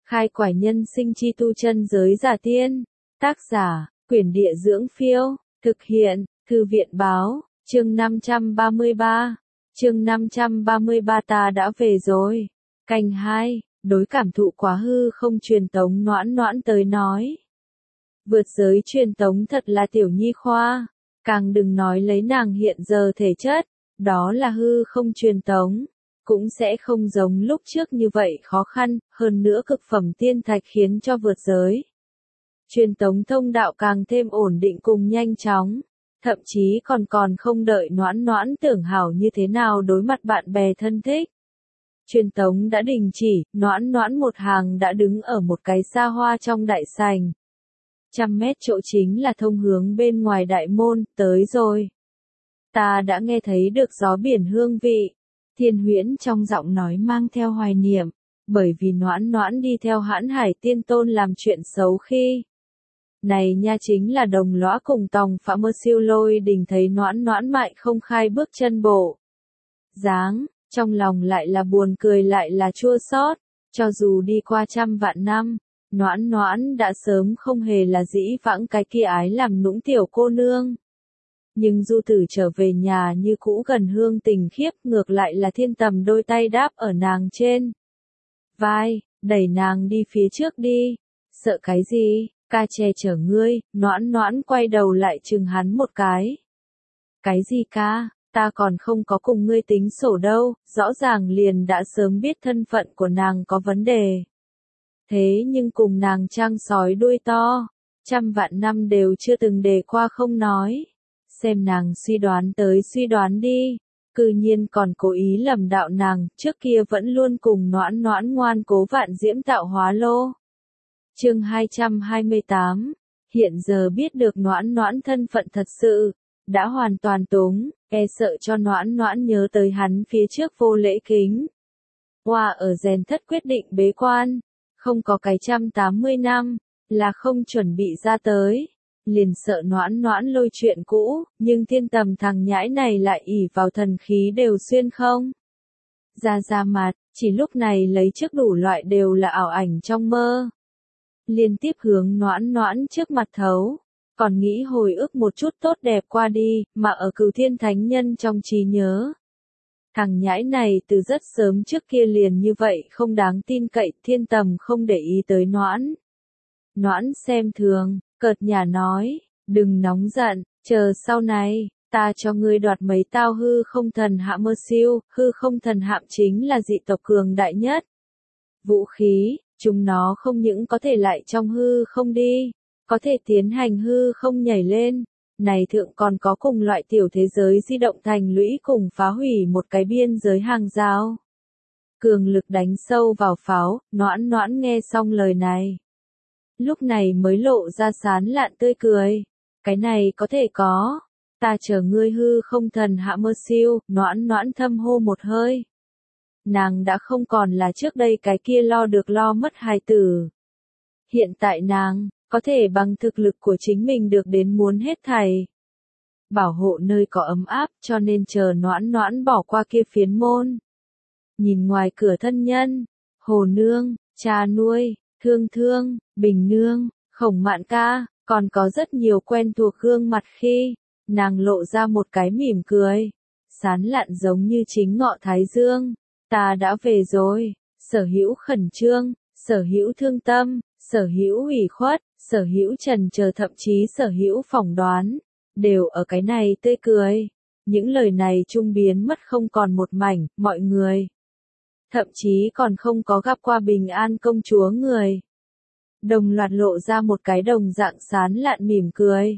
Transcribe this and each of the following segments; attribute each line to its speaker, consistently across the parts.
Speaker 1: Khai quải nhân sinh chi tu chân giới giả tiên. Tác giả, Quyển Địa Dưỡng Phiêu. Thực hiện, Thư viện Báo. Chương 533. Chương 533 ta đã về rồi. Canh 2, đối cảm thụ quá hư không truyền tống Noãn Noãn tới nói. Vượt giới truyền tống thật là tiểu nhi khoa. Càng đừng nói lấy nàng hiện giờ thể chất. Đó là hư không truyền tống. Cũng sẽ không giống lúc trước như vậy khó khăn, hơn nữa cực phẩm tiên thạch khiến cho vượt giới. Truyền tống thông đạo càng thêm ổn định cùng nhanh chóng, thậm chí còn không đợi Noãn Noãn tưởng hảo như thế nào đối mặt bạn bè thân thích. Truyền tống đã đình chỉ, Noãn Noãn một hàng đã đứng ở một cái xa hoa trong đại sảnh. 100 mét chỗ chính là thông hướng bên ngoài đại môn, tới rồi. Ta đã nghe thấy được gió biển hương vị. Thiên Huyễn trong giọng nói mang theo hoài niệm, bởi vì Noãn Noãn đi theo Hãn Hải Tiên Tôn làm chuyện xấu khi. Này nha chính là đồng lõa cùng tòng phạ mơ siêu lôi đình thấy Noãn Noãn mại không khai bước chân bộ. Dáng, trong lòng lại là buồn cười lại là chua xót, cho dù đi qua 100 vạn năm, Noãn Noãn đã sớm không hề là dĩ vãng cái kia ái làm nũng tiểu cô nương. Nhưng du tử trở về nhà như cũ gần hương tình khiếp, ngược lại là Thiên Tầm đôi tay đáp ở nàng trên vai, đẩy nàng đi phía trước đi. Sợ cái gì, ca che chở ngươi. Noãn Noãn quay đầu lại chừng hắn một cái. Cái gì ca, ta còn không có cùng ngươi tính sổ đâu, rõ ràng liền đã sớm biết thân phận của nàng có vấn đề. Thế nhưng cùng nàng trang sói đuôi to, 100 vạn năm đều chưa từng đề qua không nói. Xem nàng suy đoán tới suy đoán đi, cư nhiên còn cố ý lầm đạo nàng, trước kia vẫn luôn cùng Noãn Noãn ngoan cố vạn diễm tạo hóa lô. Chương 228, hiện giờ biết được Noãn Noãn thân phận thật sự, đã hoàn toàn túng, e sợ cho Noãn Noãn nhớ tới hắn phía trước vô lễ kính. Ở rèn thất quyết định bế quan, không có cái 180 năm, là không chuẩn bị ra tới. Liền sợ Noãn Noãn lôi chuyện cũ, nhưng Thiên Tầm thằng nhãi này lại ỷ vào thần khí đều xuyên không. Ra mặt, chỉ lúc này lấy trước đủ loại đều là ảo ảnh trong mơ. Liên tiếp hướng Noãn Noãn trước mặt thấu, còn nghĩ hồi ức một chút tốt đẹp qua đi, mà ở Cửu Thiên Thánh Nhân trong trí nhớ. Thằng nhãi này từ rất sớm trước kia liền như vậy không đáng tin cậy, Thiên Tầm không để ý tới Noãn. Noãn xem thường. Cợt nhả nói, đừng nóng giận, chờ sau này, ta cho ngươi đoạt mấy tao hư không thần hạm mơ siêu, hư không thần hạm chính là dị tộc cường đại nhất. Vũ khí, chúng nó không những có thể lại trong hư không đi, có thể tiến hành hư không nhảy lên, này thượng còn có cùng loại tiểu thế giới di động thành lũy cùng phá hủy một cái biên giới hàng rào. Cường lực đánh sâu vào pháo, Noãn Noãn nghe xong lời này. Lúc này mới lộ ra sán lạn tươi cười. Cái này có thể có. Ta chờ ngươi hư không thần hạ mơ siêu. Noãn Noãn thâm hô một hơi. Nàng đã không còn là trước đây cái kia lo được lo mất hài tử. Hiện tại nàng, có thể bằng thực lực của chính mình được đến muốn hết thảy. Bảo hộ nơi có ấm áp cho nên chờ Noãn Noãn bỏ qua kia phiến môn. Nhìn ngoài cửa thân nhân, Hồ Nương, cha nuôi, Thương Thương, Bình Nương, Khổng Mạn ca, còn có rất nhiều quen thuộc gương mặt khi, nàng lộ ra một cái mỉm cười, sán lạn giống như chính ngọ thái dương. Ta đã về rồi, sở hữu khẩn trương, sở hữu thương tâm, sở hữu ủy khuất, sở hữu trần chờ thậm chí sở hữu phỏng đoán, đều ở cái này tươi cười. Những lời này trung biến mất không còn một mảnh, mọi người. Thậm chí còn không có gặp qua Bình An công chúa người. Đồng loạt lộ ra một cái đồng dạng sán lạn mỉm cười.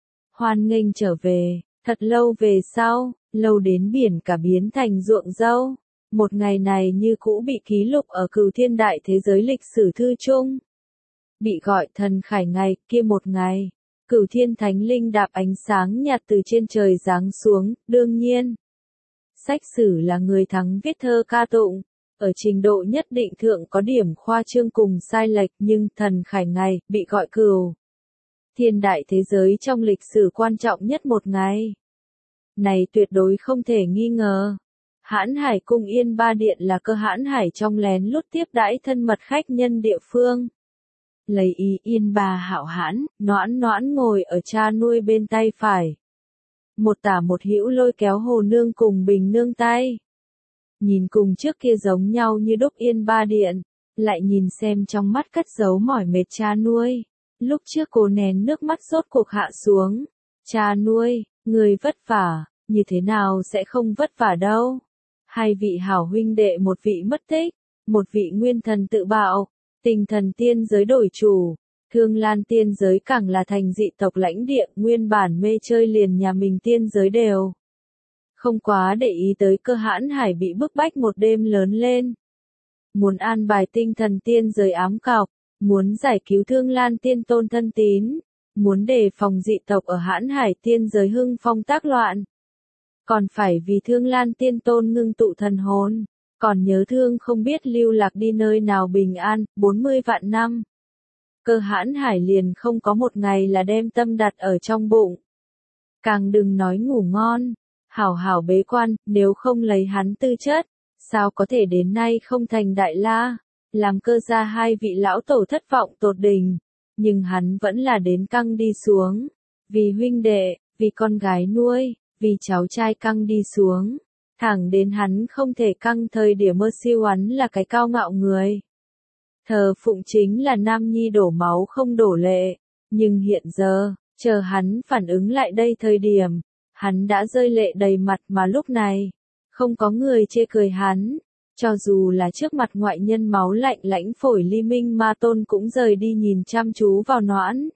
Speaker 1: Hoan nghênh trở về, thật lâu về sau, lâu đến biển cả biến thành ruộng dâu. Một ngày này như cũ bị ký lục ở Cửu Thiên Đại thế giới lịch sử thư chung. Bị gọi thần khải ngày, kia một ngày. Cửu Thiên Thánh Linh đạp ánh sáng nhạt từ trên trời giáng xuống, đương nhiên. Sách sử là người thắng viết thơ ca tụng. Ở trình độ nhất định thượng có điểm khoa trương cùng sai lệch nhưng thần khải ngày, bị gọi Cửu Thiên Đại thế giới trong lịch sử quan trọng nhất một ngày. Này tuyệt đối không thể nghi ngờ. Hãn Hải cung Yên Ba Điện là Cơ Hãn Hải trong lén lút tiếp đãi thân mật khách nhân địa phương. Lấy ý Yên Ba hạo hãn, Noãn Noãn ngồi ở cha nuôi bên tay phải. Một tả một hữu lôi kéo Hồ Nương cùng Bình Nương tay. Nhìn cùng trước kia giống nhau như đúc Yên Ba Điện, lại nhìn xem trong mắt cất giấu mỏi mệt cha nuôi. Lúc trước cô nén nước mắt rốt cuộc hạ xuống. Cha nuôi, người vất vả, như thế nào sẽ không vất vả đâu. Hai vị hảo huynh đệ, một vị mất tích, một vị nguyên thần tự bạo, Tình Thần tiên giới đổi chủ, Thương Lan tiên giới càng là thành dị tộc lãnh địa, nguyên bản mê chơi liền nhà mình tiên giới đều không quá để ý tới Cơ Hãn Hải bị bức bách một đêm lớn lên. Muốn an bài Tinh Thần tiên giới ám cọc, muốn giải cứu Thương Lan tiên tôn thân tín, muốn đề phòng dị tộc ở Hãn Hải tiên giới hưng phong tác loạn. Còn phải vì Thương Lan tiên tôn ngưng tụ thần hồn, còn nhớ thương không biết lưu lạc đi nơi nào bình an, 40 vạn năm. Cơ Hãn Hải liền không có một ngày là đem tâm đặt ở trong bụng. Càng đừng nói ngủ ngon, hảo hảo bế quan, nếu không lấy hắn tư chất, sao có thể đến nay không thành đại la, làm Cơ gia hai vị lão tổ thất vọng tột đỉnh, nhưng hắn vẫn là đến căng đi xuống, vì huynh đệ, vì con gái nuôi, vì cháu trai căng đi xuống, thẳng đến hắn không thể căng thời điểm mơ siêu hắn là cái cao ngạo người. Thờ phụng chính là nam nhi đổ máu không đổ lệ, nhưng hiện giờ, chờ hắn phản ứng lại đây thời điểm, hắn đã rơi lệ đầy mặt mà lúc này, không có người chê cười hắn, cho dù là trước mặt ngoại nhân máu lạnh lãnh phổi Ly Minh Ma Tôn cũng rời đi nhìn chăm chú vào Noãn.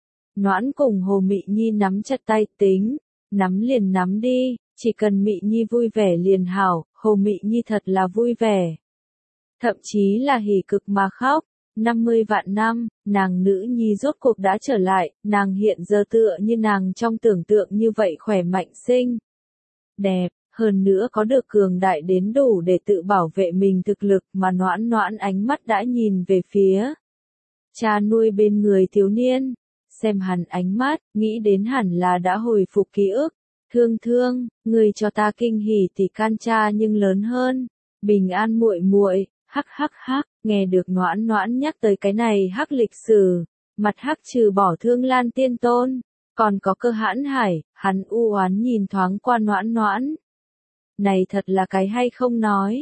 Speaker 1: Noãn cùng Hồ Mị Nhi nắm chặt tay tính, nắm liền nắm đi, chỉ cần Mị Nhi vui vẻ liền hảo, Hồ Mị Nhi thật là vui vẻ. Thậm chí là hỉ cực mà khóc, 50 vạn năm, nàng nữ nhi rốt cuộc đã trở lại, nàng hiện giờ tựa như nàng trong tưởng tượng như vậy khỏe mạnh xinh. Đẹp, hơn nữa có được cường đại đến đủ để tự bảo vệ mình thực lực mà Noãn Noãn ánh mắt đã nhìn về phía cha nuôi bên người thiếu niên, xem hắn ánh mắt, nghĩ đến hẳn là đã hồi phục ký ức. Thương Thương, người cho ta kinh hỉ thì can cha nhưng lớn hơn, bình an muội muội. Hắc hắc hắc, nghe được Noãn Noãn nhắc tới cái này hắc lịch sử, mặt hắc trừ bỏ Thương Lan tiên tôn, còn có Cơ Hãn Hải, hắn u oán nhìn thoáng qua Noãn Noãn. Này thật là cái hay không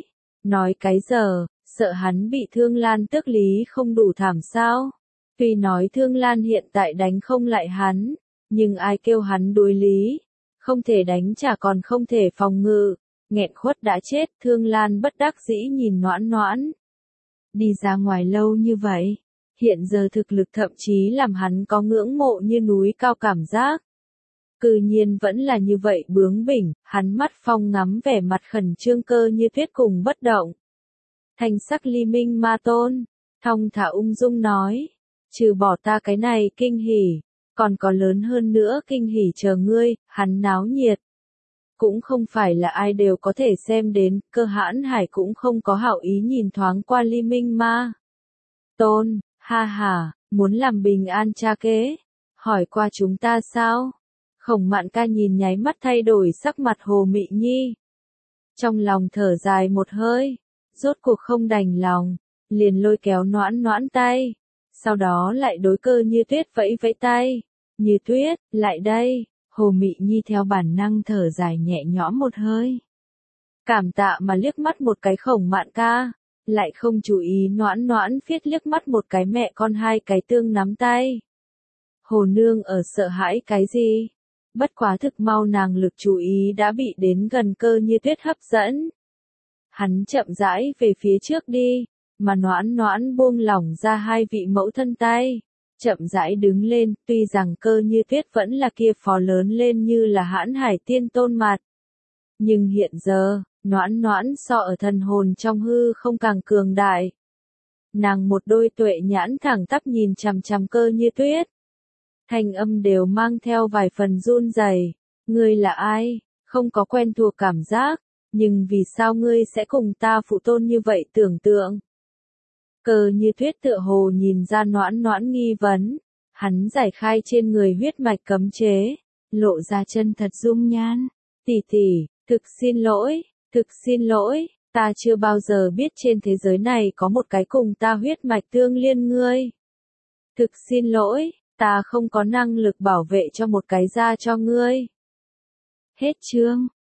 Speaker 1: nói cái giờ, sợ hắn bị Thương Lan tước lý không đủ thảm sao. Tuy nói Thương Lan hiện tại đánh không lại hắn, nhưng ai kêu hắn đối lý, không thể đánh trả còn không thể phòng ngự. Nghẹn khuất đã chết, Thương Lan bất đắc dĩ nhìn Noãn Noãn. Đi ra ngoài lâu như vậy, hiện giờ thực lực thậm chí làm hắn có ngưỡng mộ như núi cao cảm giác. Cư nhiên vẫn là như vậy bướng bỉnh, hắn mắt phong ngắm vẻ mặt khẩn trương Cơ Như Tuyết cùng bất động. Thanh sắc Ly Minh Ma Tôn, thong thả ung dung nói, trừ bỏ ta cái này kinh hỉ, còn có lớn hơn nữa kinh hỉ chờ ngươi, hắn náo nhiệt. Cũng không phải là ai đều có thể xem đến, Cơ Hãn Hải cũng không có hảo ý nhìn thoáng qua Ly Minh Ma Tôn, ha ha, muốn làm bình an cha kế, hỏi qua chúng ta sao? Khổng Mạn Ca nhìn nháy mắt thay đổi sắc mặt Hồ Mị Nhi. Trong lòng thở dài một hơi, rốt cuộc không đành lòng, liền lôi kéo Noãn Noãn tay, sau đó lại đối Cơ Như Tuyết vẫy vẫy tay, Như Tuyết, lại đây. Hồ Mị Nhi theo bản năng thở dài nhẹ nhõm một hơi. Cảm tạ mà liếc mắt một cái Khổng Mạn Ca, lại không chú ý Noãn Noãn phiết liếc mắt một cái mẹ con hai cái tương nắm tay. Hồ Nương ở sợ hãi cái gì? Bất quá thực mau nàng lực chú ý đã bị đến gần Cơ Như Tuyết hấp dẫn. Hắn chậm rãi về phía trước đi, mà Noãn Noãn buông lỏng ra hai vị mẫu thân tay. Chậm rãi đứng lên, tuy rằng Cơ Như Tuyết vẫn là kia phó lớn lên như là Hãn Hải tiên tôn mặt. Nhưng hiện giờ, Noãn Noãn so ở thần hồn trong hư không càng cường đại. Nàng một đôi tuệ nhãn thẳng tắp nhìn chằm chằm Cơ Như Tuyết. Thanh âm đều mang theo vài phần run rẩy. Ngươi là ai? Không có quen thuộc cảm giác, nhưng vì sao ngươi sẽ cùng ta phụ tôn như vậy tưởng tượng? Cơ Như Tuyết tựa hồ nhìn ra Noãn Noãn nghi vấn, hắn giải khai trên người huyết mạch cấm chế, lộ ra chân thật dung nhan. Tỷ tỷ, thực xin lỗi, Thực xin lỗi, ta chưa bao giờ biết trên thế giới này có một cái cùng ta huyết mạch tương liên ngươi. Thực xin lỗi, ta không có năng lực bảo vệ cho một cái da cho ngươi. Hết chương.